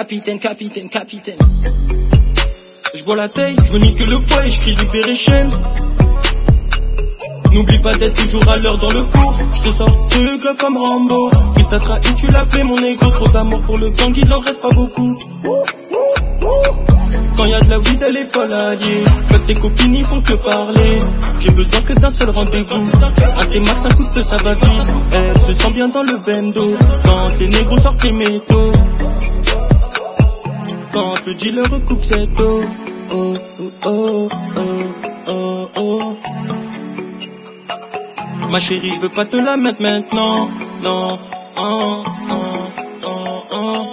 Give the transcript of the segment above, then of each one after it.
capitaine. Je bois la taille, je veux niquer le foie et je crie Liberation. N'oublie pas d'être toujours à l'heure dans le four. Je te sors de gueule comme Rambo. Il t'a trahi, tu l'appelais mon négro. Trop d'amour pour le gang, il en reste pas beaucoup. Quand y'a de la weed, elle est folle alliée. Quand tes copines, ils font que parler. J'ai besoin que d'un seul rendez-vous. Un T-Max, un coup de feu, ça va vite. Elle se sent bien dans le bendo. Quand les négros sortent les métaux. Quand le dealer recoupe cette eau. Oh, oh, oh, oh, oh, oh. Ma chérie, je veux pas te la mettre maintenant. Non, oh, oh, oh, oh.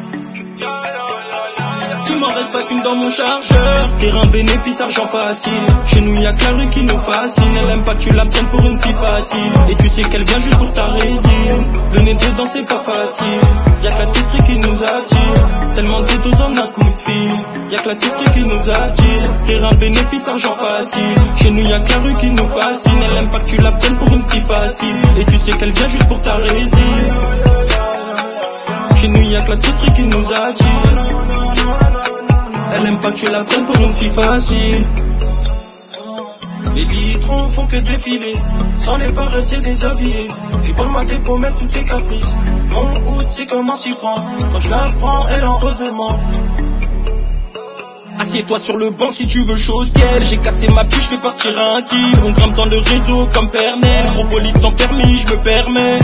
Il m'en reste pas qu'une dans mon chargeur. Terrain, bénéfice, argent facile. Chez nous y'a que la rue qui nous fascine. Elle aime pas que tu la prennes pour une fille facile. Et tu sais qu'elle vient juste pour ta résine. Le nez dedans c'est pas facile. Y'a que la testerie qui nous attire. Tellement de doses en un coup de fil. Y'a que la testerie qui nous attire. Terrain, bénéfice, argent facile. Chez nous y'a que la rue qui nous fascine. Elle aime pas que tu la prennes pour une fille facile. Et tu sais qu'elle vient juste pour ta résine. Chez nous y'a que la testerie qui nous attire. Elle aime pas que tu la prennes pour une fille facile. Les litrons font que défiler, sans les paresses et déshabiller. Et parle-moi des promesses, tous tes caprices. Mon hood, c'est comment s'y prend. Quand je la prends, elle en redemande. Assieds-toi sur le banc si tu veux chose qu'elle. J'ai cassé ma biche, je fais partir un kill. On grimpe dans le réseau comme Pernel. Gros bolide sans permis, je me permets.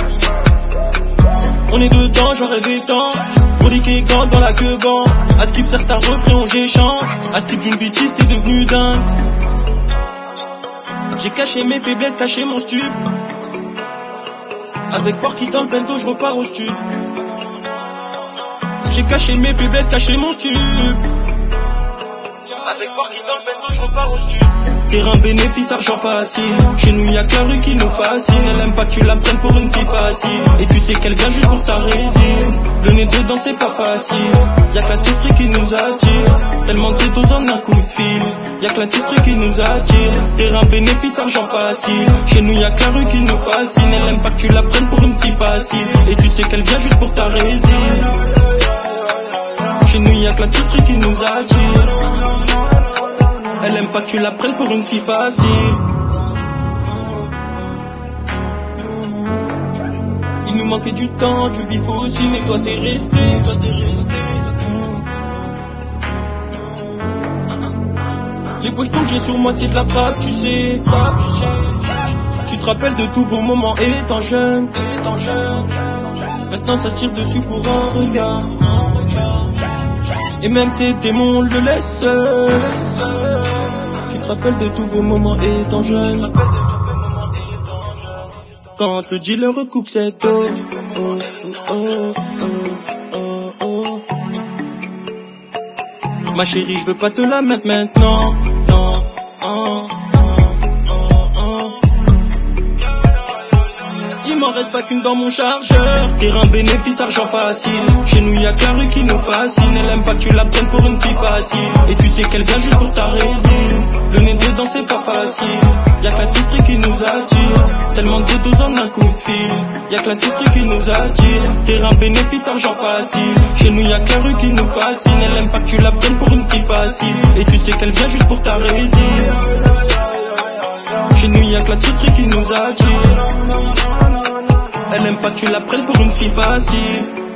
On est dedans, j'en rêvais tant. Brodiqué quand dans la queue ban. À skip certains refrains, on j'échante. À skip d'une bêtise, t'es devenu dingue. J'ai caché mes faiblesses, caché mon stup. Avec Porky dans le bento, je repars au stup. J'ai caché mes faiblesses, caché mon stup. Avec Porky dans le bento, je repars au stup. Terrain, bénéfice, argent facile. Chez nous y'a que la rue qui nous fascine. Elle aime pas que tu la prennes pour une fille facile. Et tu sais qu'elle vient juste pour ta résine. Le nez dedans c'est pas facile. Y'a que la testerie qui nous attire. Tellement de doses en un coup de fil. Y'a que la testerie qui nous attire. Terrain, bénéfice, argent facile. Chez nous y'a que la rue qui nous fascine. Elle aime pas que tu la prennes pour une fille facile. Et tu sais qu'elle vient juste pour ta résine. Chez nous y'a que la testerie qui nous attire. Elle aime pas que tu la prennes pour une fille facile. Il nous manquait du temps, du bif aussi, mais toi t'es resté. Les poches que j'ai sur moi c'est de la frappe, tu sais. Tu te rappelles de tous vos moments étant jeune. Maintenant ça se tire dessus pour un regard. Et même ces démons le laissent seul. Tu te rappelles de tous vos moments étant jeune. Quand le dealer recoupe cette eau. Oh, oh, oh, oh, oh, oh. Ma chérie, je veux pas te la mettre maintenant. Non, oh, oh, oh, oh. Il m'en reste pas qu'une dans mon chargeur. Terrain, bénéfice, argent facile. Chez nous y'a que la rue qui nous fascine. Elle aime pas que tu la prennes pour une fille facile. Et tu sais qu'elle vient juste pour ta résine. Le nez dedans c'est pas facile. Y'a que la testerie qui nous attire. Tellement de doses en un coup de fil. Y'a que la testerie qui nous attire. Terrain, bénéfice, argent facile. Chez nous y'a que la rue qui nous fascine. Elle aime pas que tu la prennes pour une fille facile. Et tu sais qu'elle vient juste pour ta résine. Chez nous y'a que la testerie qui nous attire. Elle aime pas que tu la prennes pour une fille facile.